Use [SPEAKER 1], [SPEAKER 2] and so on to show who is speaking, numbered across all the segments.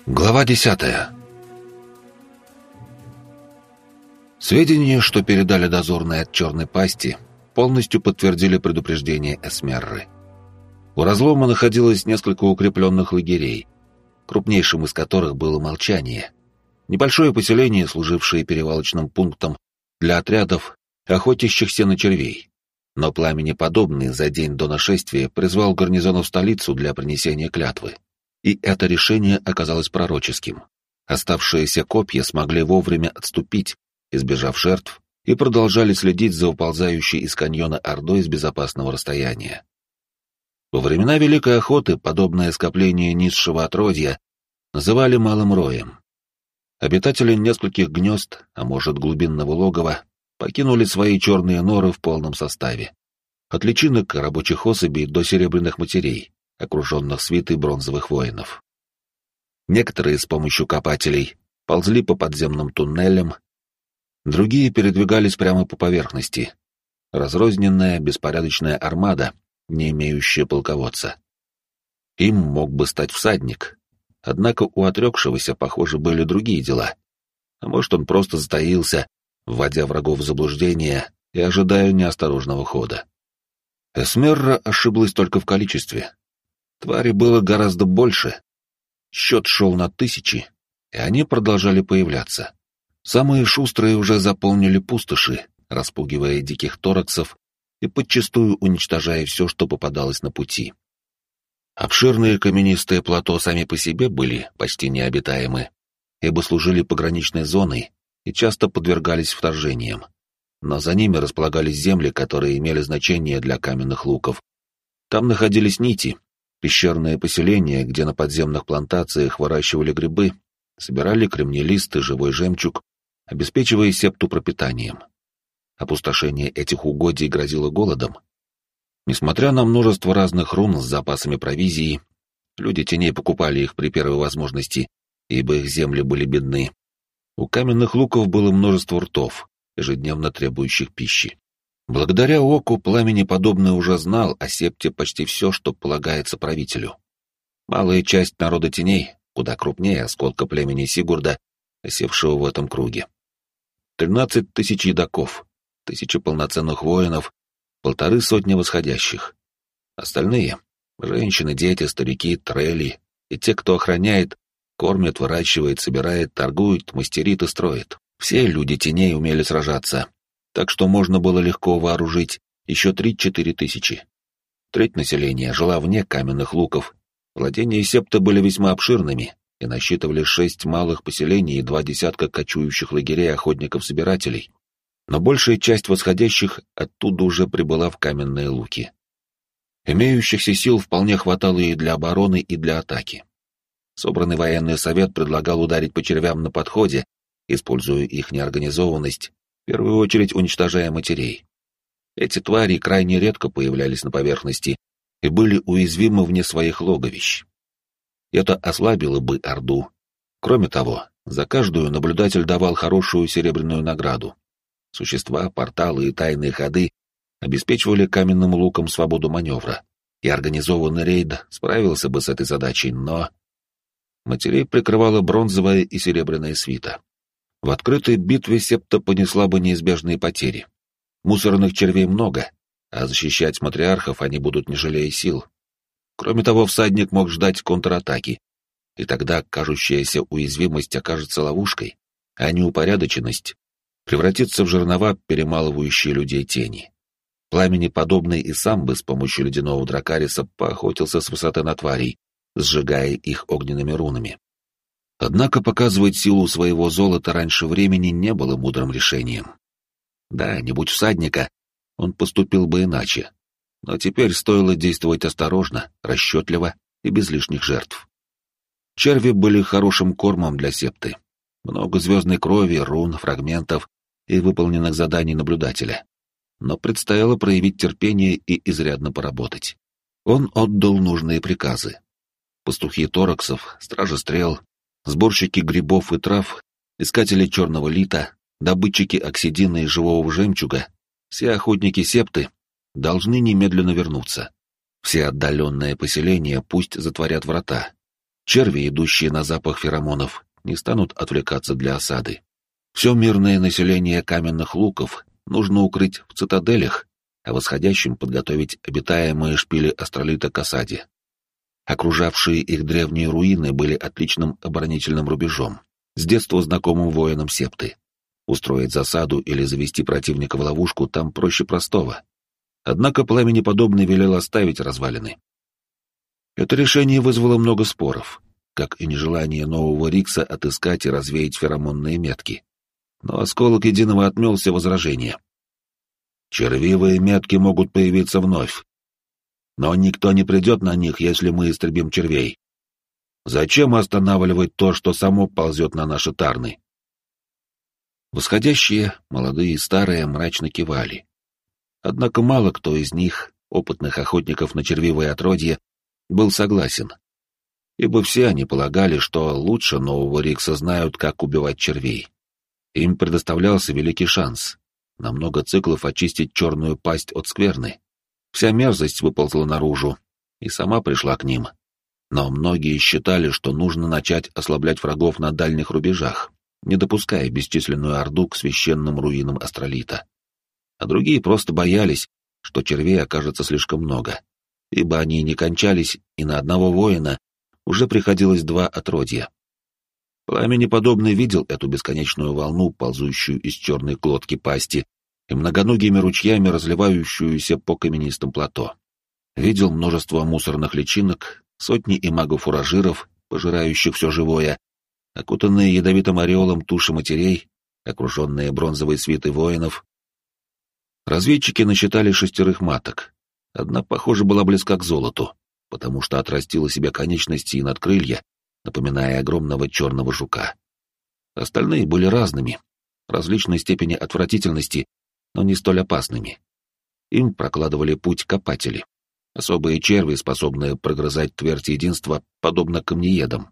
[SPEAKER 1] Глава 10. Сведения, что передали дозорные от Черной Пасти, полностью подтвердили предупреждение Эсмерры. У разлома находилось несколько укрепленных лагерей, крупнейшим из которых было Молчание. Небольшое поселение, служившее перевалочным пунктом для отрядов, охотящихся на червей. Но Пламенеподобный за день до нашествия призвал гарнизон в столицу для принесения клятвы. И это решение оказалось пророческим. Оставшиеся копья смогли вовремя отступить, избежав жертв, и продолжали следить за уползающей из каньона ордой с безопасного расстояния. Во времена Великой Охоты подобное скопление низшего отродья называли Малым Роем. Обитатели нескольких гнезд, а может глубинного логова, покинули свои черные норы в полном составе. От личинок рабочих особей до серебряных матерей, окруженных свитой бронзовых воинов. Некоторые с помощью копателей ползли по подземным туннелям, другие передвигались прямо по поверхности. Разрозненная, беспорядочная армада, не имеющая полководца. Им мог бы стать всадник, однако у отрекшегося, похоже, были другие дела. А может, он просто затаился, вводя врагов в заблуждение и ожидая неосторожного хода. Эсмерра ошиблась только в количестве. Тварей было гораздо больше. Счет шел на тысячи, и они продолжали появляться. Самые шустрые уже заполнили пустоши, распугивая диких тораксов и подчистую уничтожая все, что попадалось на пути. Обширные каменистые плато сами по себе были почти необитаемы, ибо служили пограничной зоной и часто подвергались вторжениям. Но за ними располагались земли, которые имели значение для каменных луков. Там находились нити, пещерные поселения, где на подземных плантациях выращивали грибы, собирали кремнелист и живой жемчуг, обеспечивая септу пропитанием. Опустошение этих угодий грозило голодом. Несмотря на множество разных рун с запасами провизии, люди теней покупали их при первой возможности, ибо их земли были бедны. У каменных луков было множество ртов, ежедневно требующих пищи. Благодаря оку Пламенеподобный уже знал о септе почти все, что полагается правителю. Малая часть народа теней, куда крупнее осколка племени Сигурда, осевшего в этом круге. 13 тысяч едоков, 1000 полноценных воинов, 150 восходящих. Остальные — женщины, дети, старики, трелли и те, кто охраняет, кормит, выращивает, собирает, торгует, мастерит и строит. Все люди теней умели сражаться, так что можно было легко вооружить еще 3-4 тысячи. Треть населения жила вне каменных луков. Владения септы были весьма обширными и насчитывали 6 малых поселений и 2 десятка кочующих лагерей охотников-собирателей. Но большая часть восходящих оттуда уже прибыла в каменные луки. Имеющихся сил вполне хватало и для обороны, и для атаки. Собранный военный совет предлагал ударить по червям на подходе, используя их неорганизованность, в первую очередь уничтожая матерей. Эти твари крайне редко появлялись на поверхности и были уязвимы вне своих логовищ. Это ослабило бы Орду. Кроме того, за каждую наблюдатель давал хорошую серебряную награду. Существа, порталы и тайные ходы обеспечивали каменным луком свободу маневра, и организованный рейд справился бы с этой задачей, но... Матерей прикрывала бронзовая и серебряная свита. В открытой битве септа понесла бы неизбежные потери. Мусорных червей много, а защищать матриархов они будут не жалея сил. Кроме того, всадник мог ждать контратаки, и тогда кажущаяся уязвимость окажется ловушкой, а неупорядоченность превратится в жернова, перемалывающие людей тени. Пламенеподобный и сам бы с помощью ледяного дракариса поохотился с высоты на тварей, сжигая их огненными рунами. Однако показывать силу своего золота раньше времени не было мудрым решением. Да, не будь всадника, он поступил бы иначе. Но теперь стоило действовать осторожно, расчетливо и без лишних жертв. Черви были хорошим кормом для септы. Много звездной крови, рун, фрагментов и выполненных заданий наблюдателя. Но предстояло проявить терпение и изрядно поработать. Он отдал нужные приказы. Пастухи тораксов, стражи стрел, сборщики грибов и трав, искатели черного лита, добытчики оксидина и живого жемчуга, все охотники септы должны немедленно вернуться. Все отдаленные поселения пусть затворят врата. Черви, идущие на запах феромонов, не станут отвлекаться для осады. Все мирное население каменных луков нужно укрыть в цитаделях, а восходящим подготовить обитаемые шпили астролита к осаде. Окружавшие их древние руины были отличным оборонительным рубежом, с детства знакомым воинам септы. Устроить засаду или завести противника в ловушку там проще простого. Однако Пламенеподобный велел оставить развалины. Это решение вызвало много споров, как и нежелание нового Рикса отыскать и развеять феромонные метки. Но Осколок Единого отмел все возражения. Червивые метки могут появиться вновь. Но никто не придет на них, если мы истребим червей. Зачем останавливать то, что само ползет на наши тарны? Восходящие, молодые и старые, мрачно кивали. Однако мало кто из них, опытных охотников на червивое отродье, был согласен. Ибо все они полагали, что лучше нового Рикса знают, как убивать червей. Им предоставлялся великий шанс на много циклов очистить черную пасть от скверны. Вся мерзость выползла наружу и сама пришла к ним. Но многие считали, что нужно начать ослаблять врагов на дальних рубежах, не допуская бесчисленную орду к священным руинам астролита. А другие просто боялись, что червей окажется слишком много, ибо они не кончались, и на одного воина уже приходилось 2 отродья. Пламенеподобный видел эту бесконечную волну, ползущую из черной глотки пасти и многоногими ручьями разливающуюся по каменистым плато. Видел множество мусорных личинок, сотни имагов-фуражиров, пожирающих все живое, окутанные ядовитым ореолом туши матерей, окруженные бронзовой свитой воинов. Разведчики насчитали 6 маток. Одна, похоже, была близка к золоту, потому что отрастила себе конечности и надкрылья, напоминая огромного черного жука. Остальные были разными, различной степени отвратительности, но не столь опасными. Им прокладывали путь копатели, особые черви, способные прогрызать твердь единства, подобно камнеедам.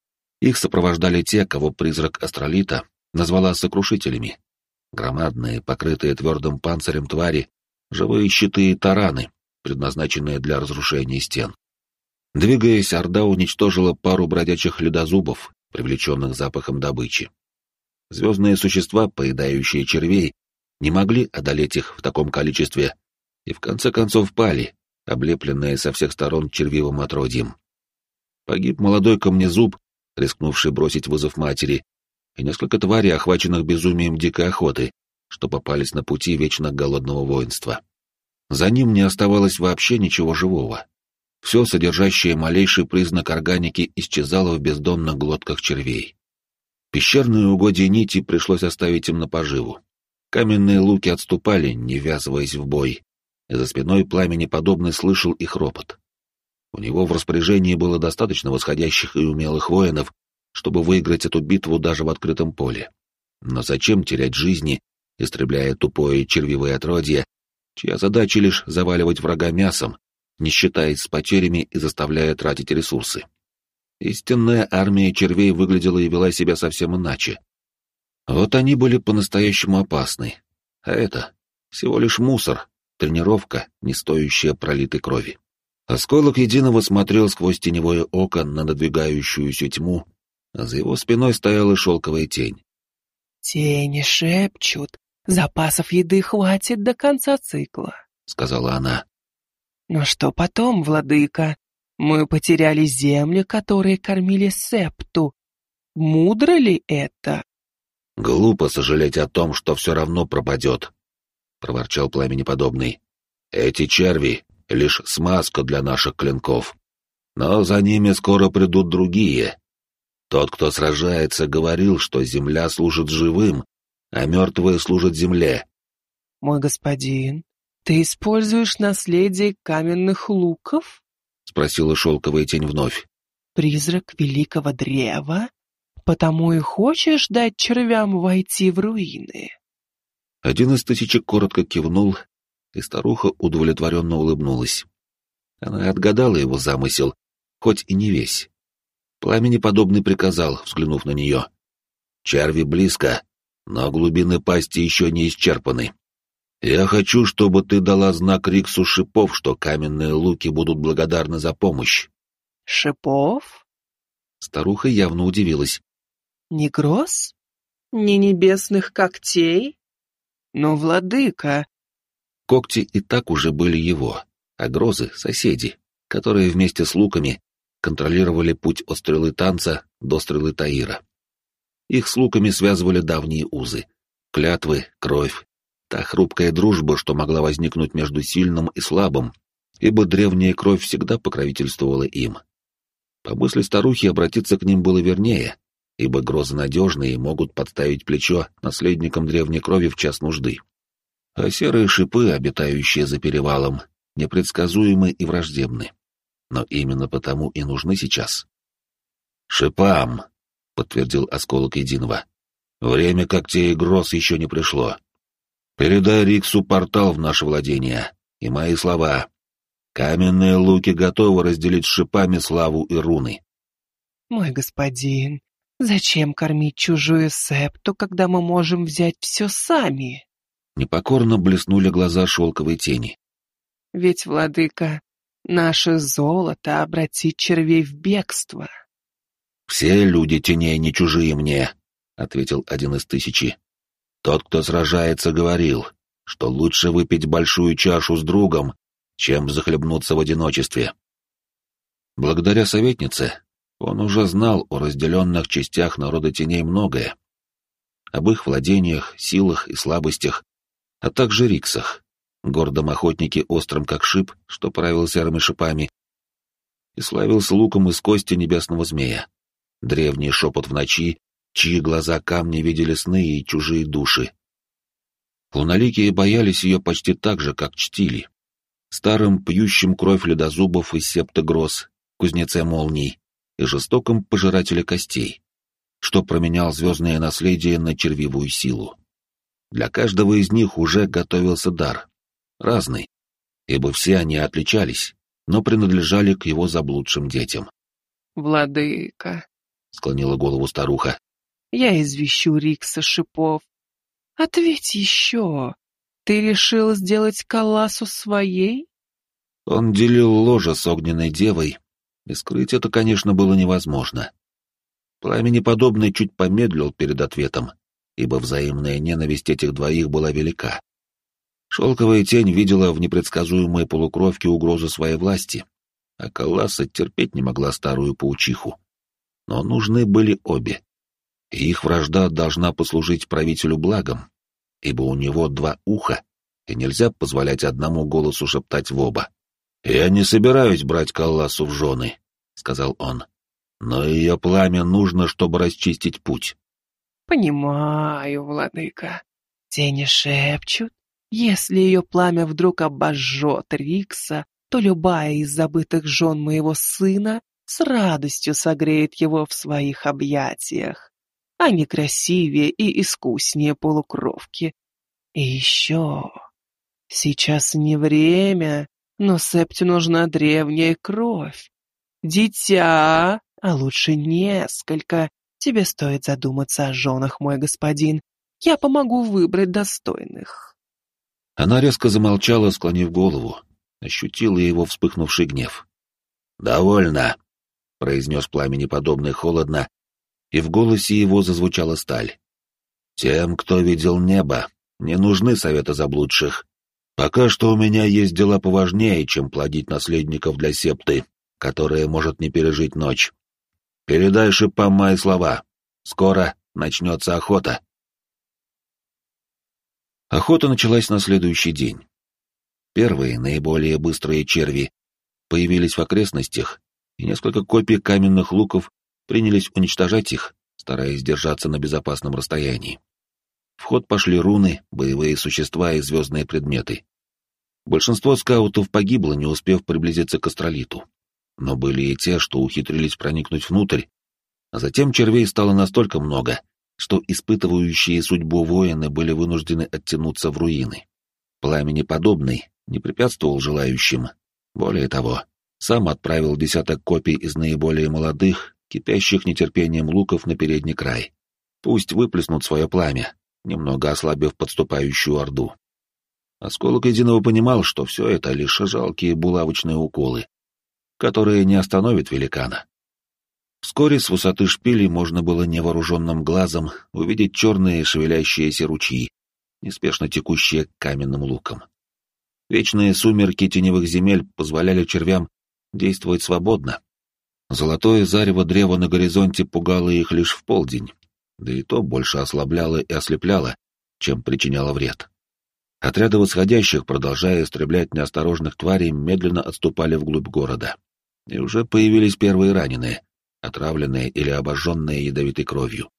[SPEAKER 1] Их сопровождали те, кого призрак астролита назвала сокрушителями. Громадные, покрытые твердым панцирем твари, живые щиты и тараны, предназначенные для разрушения стен. Двигаясь, орда уничтожила пару бродячих ледозубов, привлеченных запахом добычи. Звездные существа, поедающие червей, не могли одолеть их в таком количестве и в конце концов пали, облепленные со всех сторон червивым отродьем. Погиб молодой камнезуб, рискнувший бросить вызов матери, и несколько тварей, охваченных безумием дикой охоты, что попались на пути вечно голодного воинства. За ним не оставалось вообще ничего живого. Все, содержащее малейший признак органики, исчезало в бездонных глотках червей. Пещерные угодья нити пришлось оставить им на поживу. Каменные луки отступали, не ввязываясь в бой, и за спиной Пламенеподобный слышал их ропот. У него в распоряжении было достаточно восходящих и умелых воинов, чтобы выиграть эту битву даже в открытом поле. Но зачем терять жизни, истребляя тупое червивое отродье, чья задача лишь заваливать врага мясом, не считаясь с потерями и заставляя тратить ресурсы? Истинная армия червей выглядела и вела себя совсем иначе. Вот они были по-настоящему опасны, а это всего лишь мусор, тренировка, не стоящая пролитой крови. Осколок Единого смотрел сквозь теневое око на надвигающуюся тьму, а за его спиной стояла шелковая тень.
[SPEAKER 2] «Тени шепчут, запасов еды хватит до конца цикла»,
[SPEAKER 1] — сказала она.
[SPEAKER 2] «Но что потом, владыка? Мы потеряли земли, которые кормили септу. Мудро ли это?»
[SPEAKER 1] «Глупо сожалеть о том, что все равно пропадет», — проворчал Пламенеподобный. «Эти черви — лишь смазка для наших клинков. Но за ними скоро придут другие. Тот, кто сражается, говорил, что земля служит живым, а мертвые служат земле».
[SPEAKER 2] «Мой господин, ты используешь наследие каменных луков?»
[SPEAKER 1] — спросила шелковая тень вновь.
[SPEAKER 2] «Призрак великого древа? Потому и хочешь дать червям войти в руины?»
[SPEAKER 1] Один из тысячек коротко кивнул, и старуха удовлетворенно улыбнулась. Она отгадала его замысел, хоть и не весь. Пламенеподобный приказал, взглянув на нее. «Черви близко, но глубины пасти еще не исчерпаны. Я хочу, чтобы ты дала знак Риксу шипов, что каменные луки будут благодарны за помощь».
[SPEAKER 2] «Шипов?
[SPEAKER 1] Старуха явно удивилась.
[SPEAKER 2] Не гроз? Не небесных когтей? Но, владыка...
[SPEAKER 1] Когти и так уже были его, а грозы — соседи, которые вместе с луками контролировали путь от стрелы танца до стрелы Таира. Их с луками связывали давние узы, клятвы, кровь, та хрупкая дружба, что могла возникнуть между сильным и слабым, ибо древняя кровь всегда покровительствовала им. По мысли старухи обратиться к ним было вернее, ибо грозы надежные и могут подставить плечо наследникам древней крови в час нужды. А серые шипы, обитающие за перевалом, непредсказуемы и враждебны. Но именно потому и нужны сейчас. «Шипам», — подтвердил осколок единого. «Время когтей и гроз еще не пришло. Передай Риксу портал в наше владение и мои слова. Каменные луки готовы разделить с шипами славу и руны».
[SPEAKER 2] Мой господин, зачем кормить чужую септу, когда мы можем взять все сами?
[SPEAKER 1] Непокорно блеснули глаза шелковой тени.
[SPEAKER 2] Ведь, владыка, наше золото обратит червей в бегство.
[SPEAKER 1] «Все люди теней не чужие мне», — ответил один из 1000. «Тот, кто сражается, говорил, что лучше выпить большую чашу с другом, чем захлебнуться в одиночестве». Благодаря советнице он уже знал о разделенных частях народа теней многое, об их владениях, силах и слабостях, а также Риксах, гордом охотнике острым как шип, что правил серыми шипами, и славился луком из кости небесного змея. Древний шепот в ночи, чьи глаза камни видели сны и чужие души. Луналикие боялись ее почти так же, как чтили. Старым, пьющим кровь ледозубов из септа гроз, кузнеце молний и жестоком пожирателе костей, что променял звездное наследие на червивую силу. Для каждого из них уже готовился дар, разный, ибо все они отличались, но принадлежали к его заблудшим детям.
[SPEAKER 2] «Владыка»,
[SPEAKER 1] — склонила голову старуха,
[SPEAKER 2] — «я извещу Рикса шипов. Ответь еще, ты решил сделать Калласу своей?»
[SPEAKER 1] Он делил ложе с огненной девой, и скрыть это, конечно, было невозможно. Пламени подобный чуть помедлил перед ответом, ибо взаимная ненависть этих двоих была велика. Шелковая тень видела в непредсказуемой полукровке угрозу своей власти, а Калласа терпеть не могла старую паучиху. Но нужны были обе, и их вражда должна послужить правителю благом, ибо у него 2 уха, и нельзя позволять одному голосу шептать в оба. «Я не собираюсь брать Калласу в жены», — сказал он, — «но ее пламя нужно, чтобы расчистить путь».
[SPEAKER 2] «Понимаю, владыка. Тени шепчут, если ее пламя вдруг обожжет Рикса, то любая из забытых жен моего сына с радостью согреет его в своих объятиях. Они красивее и искуснее полукровки. И еще... Сейчас не время, но Септе нужна древняя кровь. Дитя, а лучше несколько. Тебе стоит задуматься о женах, мой господин. Я помогу выбрать достойных».
[SPEAKER 1] Она резко замолчала, склонив голову, ощутила его вспыхнувший гнев. «Довольно», — произнес пламени подобный холодно, и в голосе его зазвучала сталь. «Тем, кто видел небо, не нужны советы заблудших. Пока что у меня есть дела поважнее, чем плодить наследников для септы, которая может не пережить ночь. Передай шипам мои слова. Скоро начнется охота». Охота началась на следующий день. Первые, наиболее быстрые черви появились в окрестностях, и несколько копий каменных луков принялись уничтожать их, стараясь держаться на безопасном расстоянии. В ход пошли руны, боевые существа и звездные предметы. Большинство скаутов погибло, не успев приблизиться к астролиту. Но были и те, что ухитрились проникнуть внутрь, а затем червей стало настолько много, что испытывающие судьбу воины были вынуждены оттянуться в руины. Пламени подобный не препятствовал желающим. Более того, сам отправил 10 копий из наиболее молодых, кипящих нетерпением луков на передний край. Пусть выплеснут свое пламя, немного ослабив подступающую орду. Осколок Единого понимал, что все это лишь жалкие булавочные уколы, которые не остановят великана. Вскоре с высоты шпилей можно было невооруженным глазом увидеть черные шевелящиеся ручьи, неспешно текущие к каменным лукам. Вечные сумерки теневых земель позволяли червям действовать свободно. Золотое зарево древа на горизонте пугало их лишь в полдень, да и то больше ослабляло и ослепляло, чем причиняло вред. Отряды восходящих, продолжая истреблять неосторожных тварей, медленно отступали вглубь города. И уже появились первые раненые, отравленные или обожженные ядовитой кровью.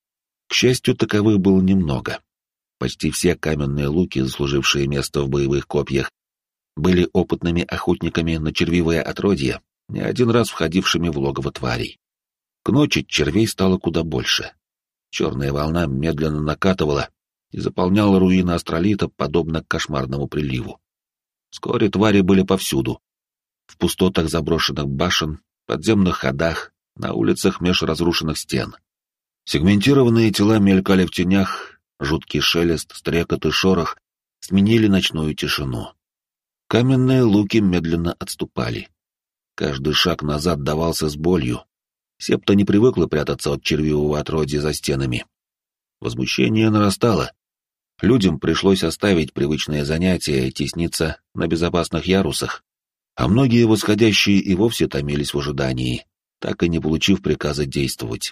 [SPEAKER 1] К счастью, таковых было немного. Почти все каменные луки, заслужившие место в боевых копьях, были опытными охотниками на червивое отродье, не один раз входившими в логово тварей. К ночи червей стало куда больше. Черная волна медленно накатывала и заполняла руины астролита, подобно кошмарному приливу. Вскоре твари были повсюду. В пустотах заброшенных башен, подземных ходах, на улицах меж разрушенных стен. Сегментированные тела мелькали в тенях, жуткий шелест, стрекот и шорох сменили ночную тишину. Каменные луки медленно отступали. Каждый шаг назад давался с болью. Септа не привыкла прятаться от червивого отродья за стенами. Возмущение нарастало. Людям пришлось оставить привычные занятия и тесниться на безопасных ярусах, а многие восходящие и вовсе томились в ожидании, так и не получив приказа действовать.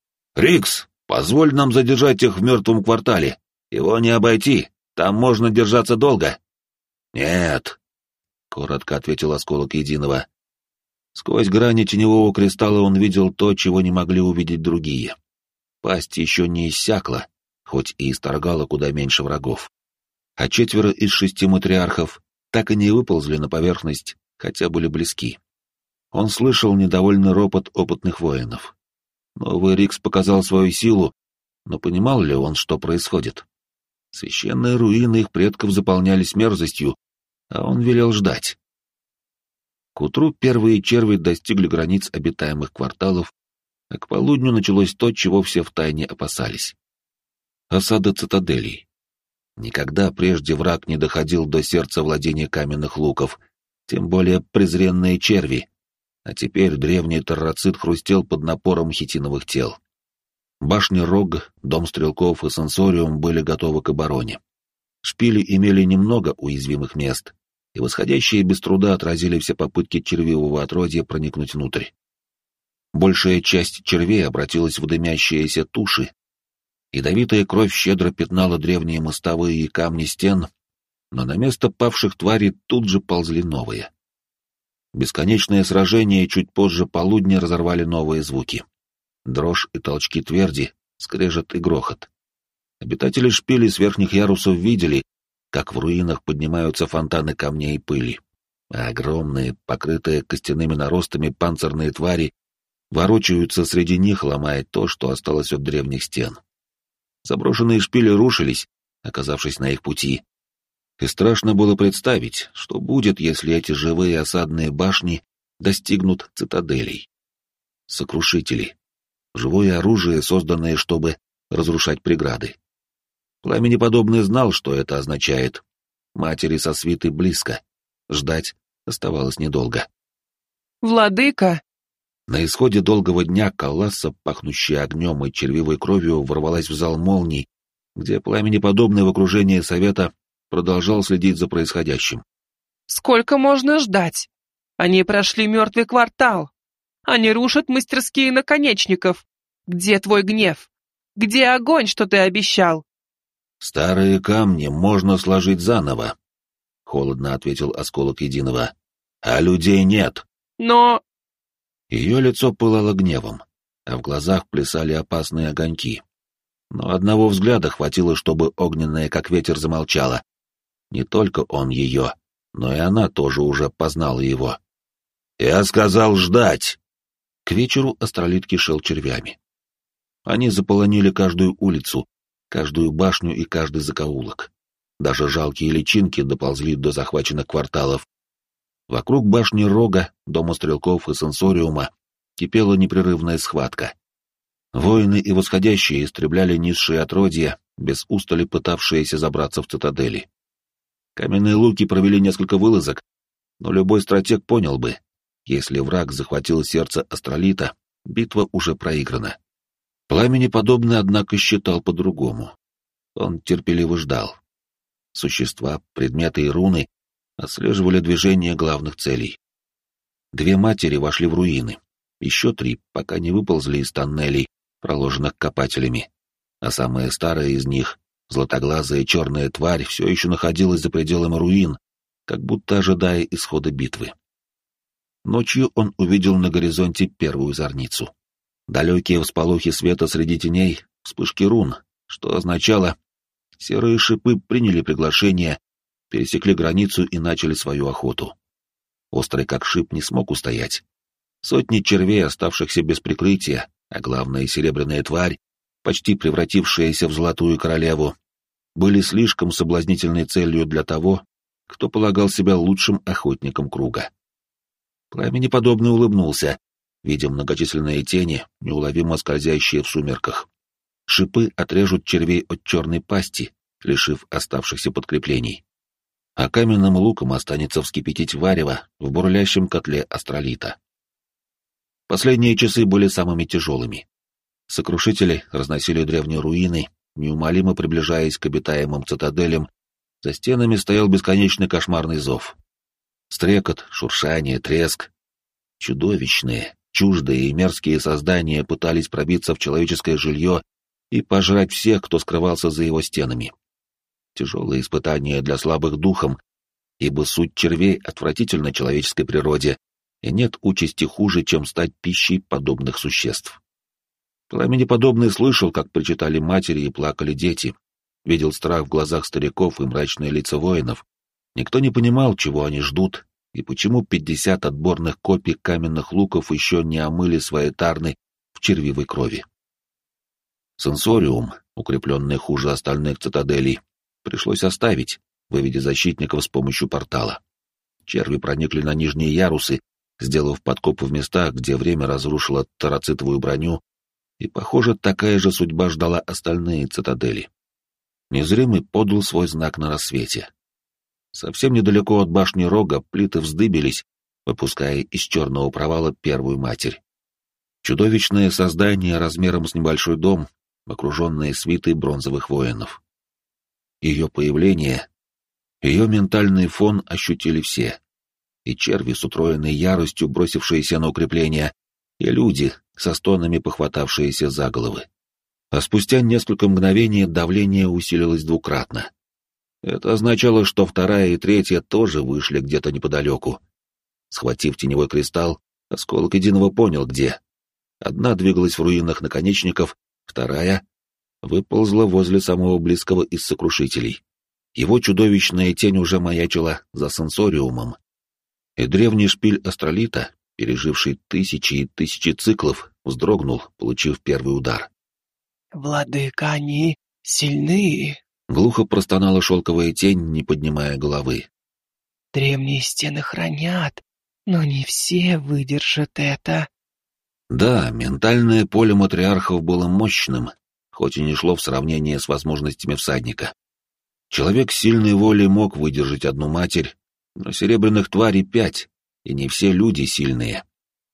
[SPEAKER 1] «Рикс, позволь нам задержать их в мертвом квартале. Его не обойти, там можно держаться долго». «Нет», — коротко ответил осколок Единого. Сквозь грани теневого кристалла он видел то, чего не могли увидеть другие. Пасть еще не иссякла, хоть и исторгала куда меньше врагов. А 4 из 6 матриархов так и не выползли на поверхность, хотя были близки. Он слышал недовольный ропот опытных воинов. Новый Рикс показал свою силу, но понимал ли он, что происходит? Священные руины их предков заполнялись мерзостью, а он велел ждать. К утру первые черви достигли границ обитаемых кварталов, а к полудню началось то, чего все втайне опасались. Осада цитаделей. Никогда прежде враг не доходил до сердца владения каменных луков, тем более презренные черви, а теперь древний террацит хрустел под напором хитиновых тел. Башни Рог, дом стрелков и сенсориум были готовы к обороне. Шпили имели немного уязвимых мест, и восходящие без труда отразили все попытки червивого отродья проникнуть внутрь. Большая часть червей обратилась в дымящиеся туши. Ядовитая кровь щедро пятнала древние мостовые и камни стен, но на место павших тварей тут же ползли новые. Бесконечное сражение чуть позже полудня разорвали новые звуки. Дрожь и толчки тверди, скрежет и грохот. Обитатели шпилей с верхних ярусов видели, как в руинах поднимаются фонтаны камней и пыли, а огромные, покрытые костяными наростами панцирные твари ворочаются среди них, ломая то, что осталось от древних стен. Заброшенные шпили рушились, оказавшись на их пути, и страшно было представить, что будет, если эти живые осадные башни достигнут цитаделей. Сокрушители. Живое оружие, созданное, чтобы разрушать преграды. Пламенеподобный знал, что это означает. Матери со свитой близко. Ждать оставалось недолго.
[SPEAKER 2] «Владыка!»
[SPEAKER 1] На исходе долгого дня Калласа, пахнущая огнем и червивой кровью, ворвалась в зал молний, где Пламенеподобный в окружении совета продолжал следить за происходящим.
[SPEAKER 2] «Сколько можно ждать? Они прошли мертвый квартал. Они рушат мастерские наконечников. Где твой гнев? Где огонь, что ты обещал?»
[SPEAKER 1] «Старые камни можно сложить заново», — холодно ответил осколок Единого. «А людей нет».
[SPEAKER 2] «Но...»
[SPEAKER 1] Ее лицо пылало гневом, а в глазах плясали опасные огоньки. Но одного взгляда хватило, чтобы огненная, как ветер, замолчала. Не только он ее, но и она тоже уже познала его. «Я сказал ждать!» К вечеру астролит кишел червями. Они заполонили каждую улицу, каждую башню и каждый закоулок. Даже жалкие личинки доползли до захваченных кварталов. Вокруг башни Рога, дома стрелков и сенсориума кипела непрерывная схватка. Воины и восходящие истребляли низшие отродья, без устали пытавшиеся забраться в цитадели. Каменные луки провели несколько вылазок, но любой стратег понял бы, если враг захватил сердце астролита, Битва уже проиграна. Пламени подобный, однако, считал по-другому. Он терпеливо ждал. Существа, предметы и руны отслеживали движение главных целей. 2 матери вошли в руины. Еще 3 пока не выползли из тоннелей, проложенных копателями. А самая старая из них, златоглазая черная тварь, все еще находилась за пределами руин, как будто ожидая исхода битвы. Ночью он увидел на горизонте первую зорницу. Далекие всполохи света среди теней, вспышки рун, что означало, серые шипы приняли приглашение, пересекли границу и начали свою охоту. Острый как шип не смог устоять. Сотни червей, оставшихся без прикрытия, а главное, серебряная тварь, почти превратившаяся в золотую королеву, были слишком соблазнительной целью для того, кто полагал себя лучшим охотником круга. Пламени подобно улыбнулся, видя многочисленные тени, неуловимо скользящие в сумерках. Шипы отрежут червей от черной пасти, лишив оставшихся подкреплений. А каменным луком останется вскипятить варево в бурлящем котле астролита. Последние часы были самыми тяжелыми. Сокрушители разносили древние руины, неумолимо приближаясь к обитаемым цитаделям. За стенами стоял бесконечный кошмарный зов. Стрекот, шуршание, треск. Чудовищные, чуждые и мерзкие создания пытались пробиться в человеческое жилье и пожрать всех, кто скрывался за его стенами. Тяжелые испытания для слабых духом, ибо суть червей отвратительна человеческой природе, и нет участи хуже, чем стать пищей подобных существ. Пламенеподобный слышал, как причитали матери и плакали дети, видел страх в глазах стариков и мрачные лица воинов. Никто не понимал, чего они ждут, и почему 50 отборных копий каменных луков еще не омыли свои тарны в червивой крови. Сенсориум, укрепленный хуже остальных цитаделей, пришлось оставить, выведя защитников с помощью портала. Черви проникли на нижние ярусы, сделав подкопы в местах, где время разрушило тарацитовую броню, и, похоже, такая же судьба ждала остальные цитадели. Незримый подал свой знак на рассвете. Совсем недалеко от башни Рога плиты вздыбились, выпуская из черного провала первую матерь. Чудовищное создание размером с небольшой дом, окруженное свитой бронзовых воинов. Ее появление, ее ментальный фон ощутили все. И черви с утроенной яростью, бросившиеся на укрепление, и люди, со стонами похватавшиеся за головы. А спустя несколько мгновений давление усилилось двукратно. Это означало, что вторая и третья тоже вышли где-то неподалеку. Схватив теневой кристалл, осколок единого понял, где. Одна двигалась в руинах наконечников, вторая выползла возле самого близкого из сокрушителей. Его чудовищная тень уже маячила за сенсориумом. И древний шпиль астролита, переживший тысячи и тысячи циклов, вздрогнул, получив первый удар.
[SPEAKER 2] «Владыка, они сильны!»
[SPEAKER 1] Глухо простонала шелковая тень, не поднимая головы.
[SPEAKER 2] «Древние стены хранят, но не все выдержат это».
[SPEAKER 1] Да, ментальное поле матриархов было мощным, хоть и не шло в сравнение с возможностями всадника. Человек сильной воли мог выдержать одну матерь, но серебряных тварей 5, и не все люди сильные.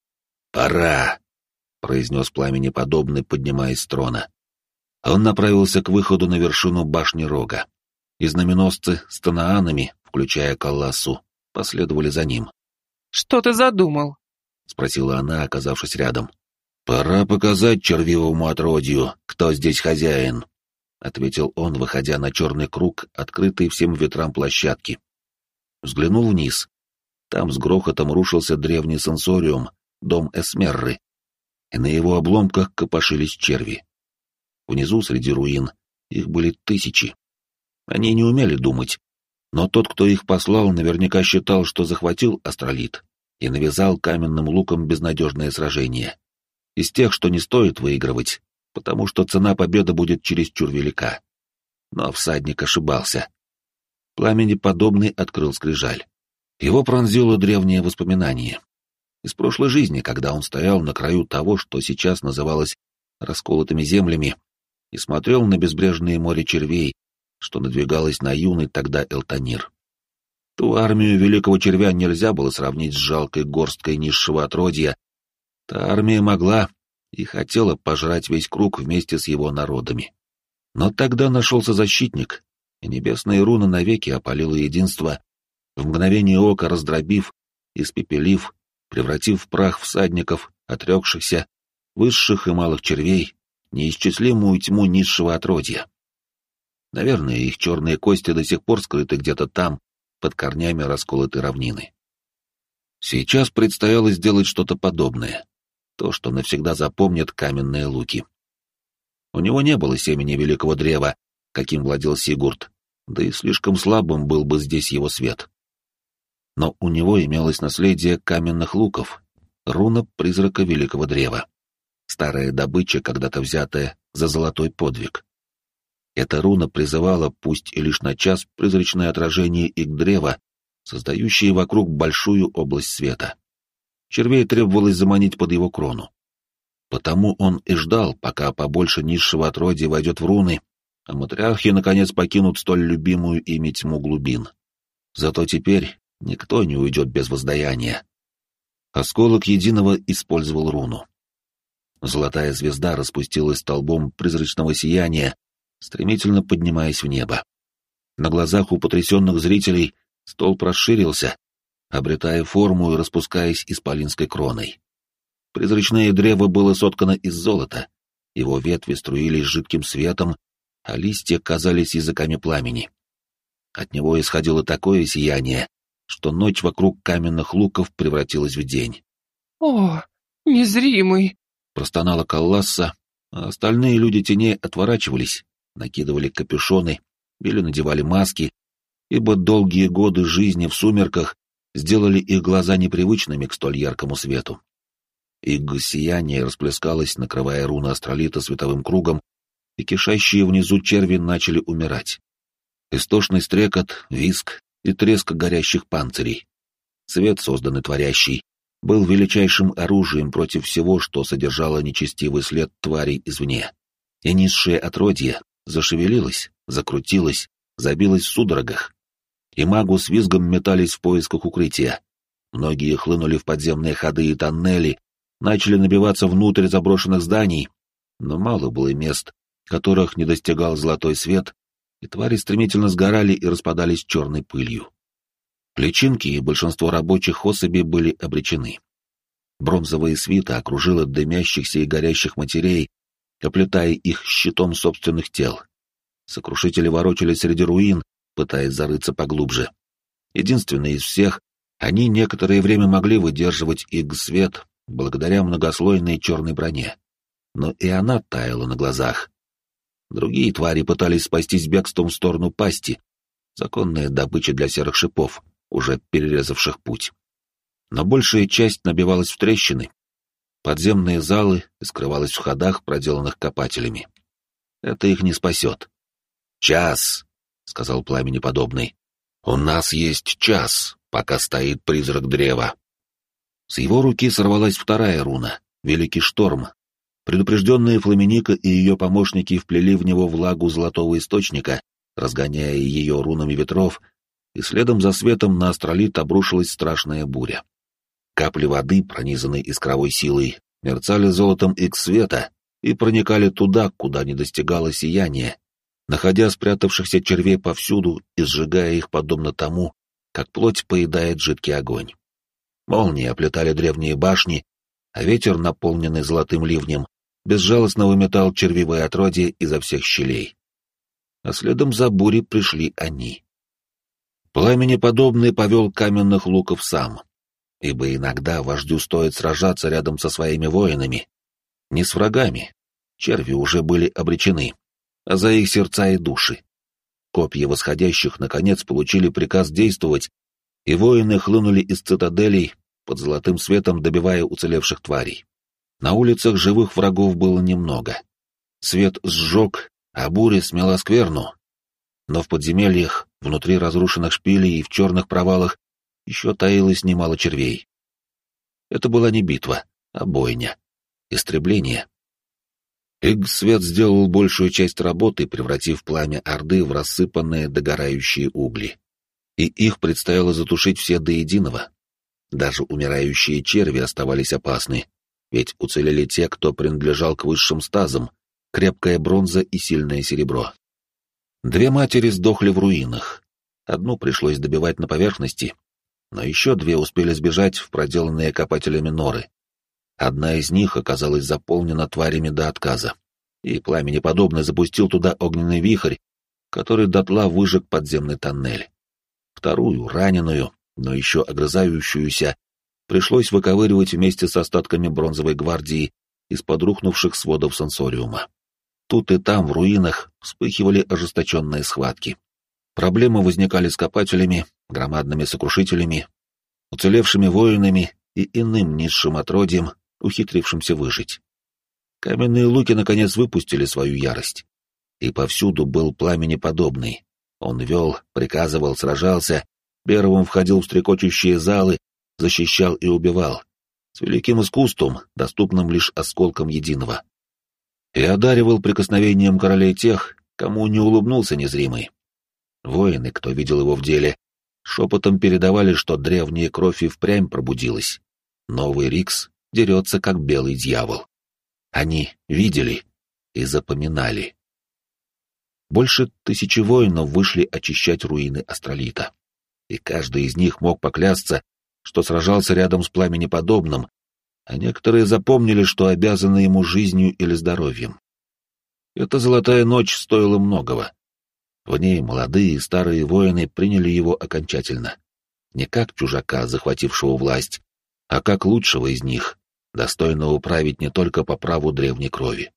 [SPEAKER 1] «Пора!» — произнес пламенеподобный, поднимаясь с трона. Он направился к выходу на вершину башни Рога. И знаменосцы с танаанами, включая Калласу, последовали за ним.
[SPEAKER 2] «Что ты задумал?»
[SPEAKER 1] — спросила она, оказавшись рядом. «Пора показать червивому отродью, кто здесь хозяин», — ответил он, выходя на черный круг, открытый всем ветрам площадки. Взглянул вниз. Там с грохотом рушился древний сенсориум, дом Эсмерры, и на его обломках копошились черви. Внизу, среди руин, их были тысячи. Они не умели думать, но тот, кто их послал, наверняка считал, что захватил астролит и навязал каменным луком безнадежное сражение. Из тех, что не стоит выигрывать, потому что цена победы будет чересчур велика. Но всадник ошибался. Пламенеподобный открыл скрижаль. Его пронзило древнее воспоминание. Из прошлой жизни, когда он стоял на краю того, что сейчас называлось расколотыми землями, и смотрел на безбрежное море червей, что надвигалось на юный тогда Элтанир. Ту армию великого червя нельзя было сравнить с жалкой горсткой низшего отродья. Та армия могла и хотела пожрать весь круг вместе с его народами. Но тогда нашелся защитник, и небесные руны навеки опалило единство, в мгновение ока раздробив, испепелив, превратив в прах всадников, отрекшихся, высших и малых червей, неисчислимую тьму низшего отродья. Наверное, их черные кости до сих пор скрыты где-то там, под корнями расколотой равнины. Сейчас предстояло сделать что-то подобное, то, что навсегда запомнят каменные луки. У него не было семени великого древа, каким владел Сигурд, да и слишком слабым был бы здесь его свет. Но у него имелось наследие каменных луков, руна призрака великого древа, старая добыча, когда-то взятая за золотой подвиг. Эта руна призывала, пусть и лишь на час, призрачное отражение Игдрева, создающее вокруг большую область света. Червей требовалось заманить под его крону. Потому он и ждал, пока побольше низшего отродья войдет в руны, а матриархи наконец покинут столь любимую ими тьму глубин. Зато теперь никто не уйдет без воздаяния. Осколок Единого использовал руну. Золотая звезда распустилась столбом призрачного сияния, стремительно поднимаясь в небо. На глазах у потрясенных зрителей столб расширился, обретая форму и распускаясь исполинской кроной. Призрачное древо было соткано из золота, его ветви струились жидким светом, а листья казались языками пламени. От него исходило такое сияние, что ночь вокруг каменных луков превратилась в день.
[SPEAKER 2] «О, незримый!»
[SPEAKER 1] — простонала Калласса, а остальные люди теней отворачивались, накидывали капюшоны или надевали маски, ибо долгие годы жизни в сумерках сделали их глаза непривычными к столь яркому свету. Их сияние расплескалось, накрывая руны астролита световым кругом, и кишащие внизу черви начали умирать. Истошный стрекот, визг и треск горящих панцирей. Свет, созданный творящий, был величайшим оружием против всего, что содержало нечестивый след тварей извне. И низшее отродье зашевелилось, закрутилось, забилось в судорогах. И магу с визгом метались в поисках укрытия. Многие хлынули в подземные ходы и тоннели, начали набиваться внутрь заброшенных зданий, но мало было мест, которых не достигал золотой свет, и твари стремительно сгорали и распадались черной пылью. Личинки и большинство рабочих особей были обречены. Бронзовая свита окружила дымящихся и горящих матерей, оплетая их щитом собственных тел. Сокрушители ворочались среди руин, пытаясь зарыться поглубже. Единственные из всех, они некоторое время могли выдерживать их свет благодаря многослойной черной броне. Но и она таяла на глазах. Другие твари пытались спастись бегством в сторону пасти, законная добыча для серых шипов, уже перерезавших путь. Но большая часть набивалась в трещины, подземные залы и скрывалась в ходах, проделанных копателями. Это их не спасет. «Час», — сказал Пламенеподобный. «У нас есть час, пока стоит призрак древа». С его руки сорвалась вторая руна — Великий Шторм. Предупрежденные Фламиника и ее помощники вплели в него влагу золотого источника, разгоняя ее рунами ветров, и следом за светом на астролит обрушилась страшная буря. Капли воды, пронизанные искровой силой, мерцали золотом икс-света и проникали туда, куда не достигало сияние, находя спрятавшихся червей повсюду и сжигая их подобно тому, как плоть поедает жидкий огонь. Молнии оплетали древние башни, а ветер, наполненный золотым ливнем, безжалостно выметал червивое отродье изо всех щелей. А следом за бурей пришли они. Пламенеподобный повел каменных луков сам, ибо иногда вождю стоит сражаться рядом со своими воинами. Не с врагами, черви уже были обречены, а за их сердца и души. Копья восходящих наконец получили приказ действовать, и воины хлынули из цитаделей, под золотым светом добивая уцелевших тварей. На улицах живых врагов было немного. Свет сжег, а буря смела скверну. Но в подземельях, внутри разрушенных шпилей и в черных провалах еще таилось немало червей. Это была не битва, а бойня. Истребление. Иг-свет сделал большую часть работы, превратив пламя Орды в рассыпанные догорающие угли. И их предстояло затушить все до единого. Даже умирающие черви оставались опасны, ведь уцелели те, кто принадлежал к высшим стазам, крепкая бронза и сильное серебро. 2 матери сдохли в руинах. Одну пришлось добивать на поверхности, но еще 2 успели сбежать в проделанные копателями норы. Одна из них оказалась заполнена тварями до отказа, и пламенеподобно запустил туда огненный вихрь, который дотла выжег подземный тоннель. Вторую, раненую, но еще огрызающуюся, пришлось выковыривать вместе с остатками бронзовой гвардии из-под рухнувших сводов сенсориума. Тут и там, в руинах, вспыхивали ожесточенные схватки. Проблемы возникали с копателями, громадными сокрушителями, уцелевшими воинами и иным низшим отродьем, ухитрившимся выжить. Каменные луки наконец выпустили свою ярость. И повсюду был пламенеподобный. Он вел, приказывал, сражался, первым входил в стрекочущие залы, защищал и убивал, с великим искусством, доступным лишь осколком единого. И одаривал прикосновением королей тех, кому не улыбнулся незримый. Воины, кто видел его в деле, шепотом передавали, что древняя кровь и впрямь пробудилась. Новый Рикс дерется, как белый дьявол. Они видели и запоминали. Больше 1000 воинов вышли очищать руины Астролита, и каждый из них мог поклясться, что сражался рядом с пламенеподобным, а некоторые запомнили, что обязаны ему жизнью или здоровьем. Эта золотая ночь стоила многого. В ней молодые и старые воины приняли его окончательно. Не как чужака, захватившего власть, а как лучшего из них, достойного править не только по праву древней крови.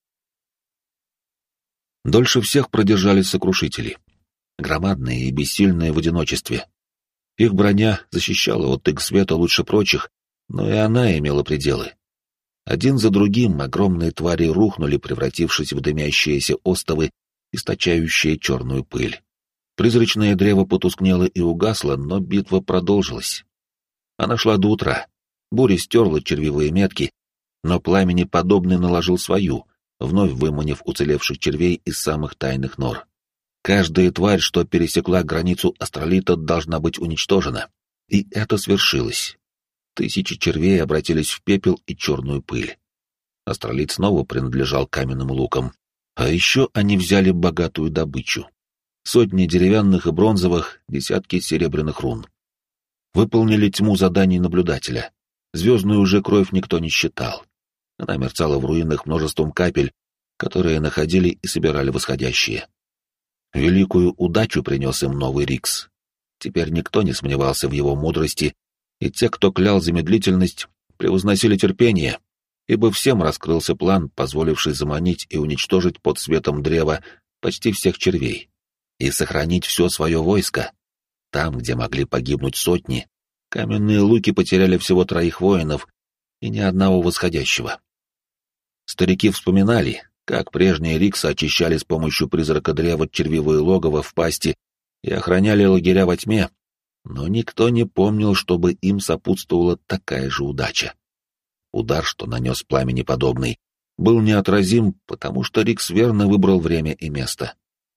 [SPEAKER 1] Дольше всех продержались сокрушители, громадные и бессильные в одиночестве. Их броня защищала от иг света лучше прочих, но и она имела пределы. Один за другим огромные твари рухнули, превратившись в дымящиеся остовы, источающие черную пыль. Призрачное древо потускнело и угасло, но битва продолжилась. Она шла до утра. Буря стерла червивые метки, но пламенеподобный наложил свою, вновь выманив уцелевших червей из самых тайных нор. Каждая тварь, что пересекла границу Астролита, должна быть уничтожена. И это свершилось. 1000 червей обратились в пепел и черную пыль. Астролит снова принадлежал каменным лукам. А еще они взяли богатую добычу. Сотни деревянных и бронзовых, десятки серебряных рун. Выполнили тьму заданий наблюдателя. Звездную уже кровь никто не считал. Она мерцала в руинах множеством капель, которые находили и собирали восходящие. Великую удачу принес им новый Рикс. Теперь никто не сомневался в его мудрости, и те, кто клял замедлительность, превозносили терпение, ибо всем раскрылся план, позволивший заманить и уничтожить под светом древа почти всех червей и сохранить все свое войско. Там, где могли погибнуть сотни, каменные луки потеряли всего 3 воинов и ни одного восходящего. Старики вспоминали, как прежние Риксы очищали с помощью призрака древа червивые логово в пасти и охраняли лагеря во тьме, но никто не помнил, чтобы им сопутствовала такая же удача. Удар, что нанес пламенеподобный, был неотразим, потому что Рикс верно выбрал время и место.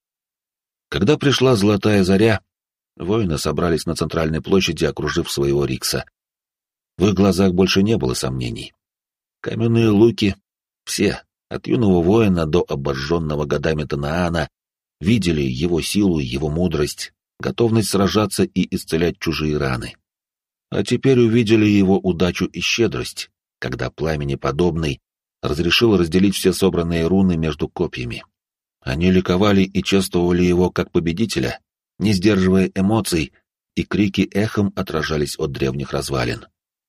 [SPEAKER 1] Когда пришла золотая заря, воины собрались на центральной площади, окружив своего Рикса. В их глазах больше не было сомнений. Каменные луки, все, от юного воина до обожженного годами Танаана, видели его силу, его мудрость, готовность сражаться и исцелять чужие раны. А теперь увидели его удачу и щедрость, когда пламенеподобный разрешил разделить все собранные руны между копьями. Они ликовали и чествовали его как победителя, не сдерживая эмоций, и крики эхом отражались от древних развалин.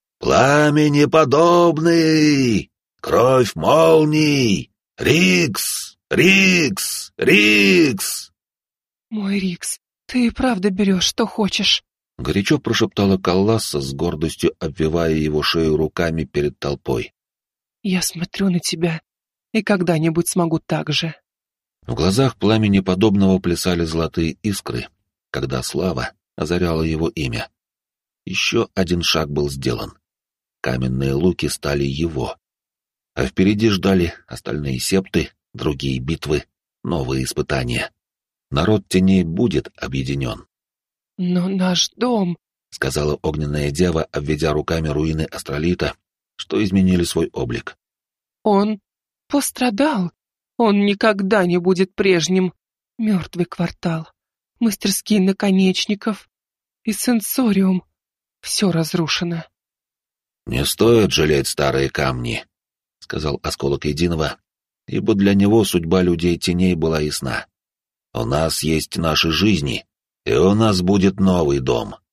[SPEAKER 1] «Пламенеподобный! Кровь молний! Рикс! Рикс! Рикс!»
[SPEAKER 2] «Мой Рикс, ты и правда берешь, что хочешь»,
[SPEAKER 1] — горячо прошептала Калласа, с гордостью обвивая его шею руками перед толпой.
[SPEAKER 2] «Я смотрю на тебя, и когда-нибудь смогу так же».
[SPEAKER 1] В глазах пламенеподобного плясали золотые искры, когда слава озаряла его имя. Еще один шаг был сделан. Каменные луки стали его. А впереди ждали остальные септы, другие битвы, новые испытания. Народ теней будет объединен.
[SPEAKER 2] «Но наш дом»,
[SPEAKER 1] — сказала огненная дева, обведя руками руины Астролита, что изменили свой облик.
[SPEAKER 2] Он пострадал. Он никогда не будет прежним. Мертвый квартал, мастерские наконечников и сенсориум. Все разрушено.
[SPEAKER 1] «Не стоит жалеть старые камни», — сказал осколок единого, ибо для него судьба людей теней была ясна. «У нас есть наши жизни, и у нас будет новый дом».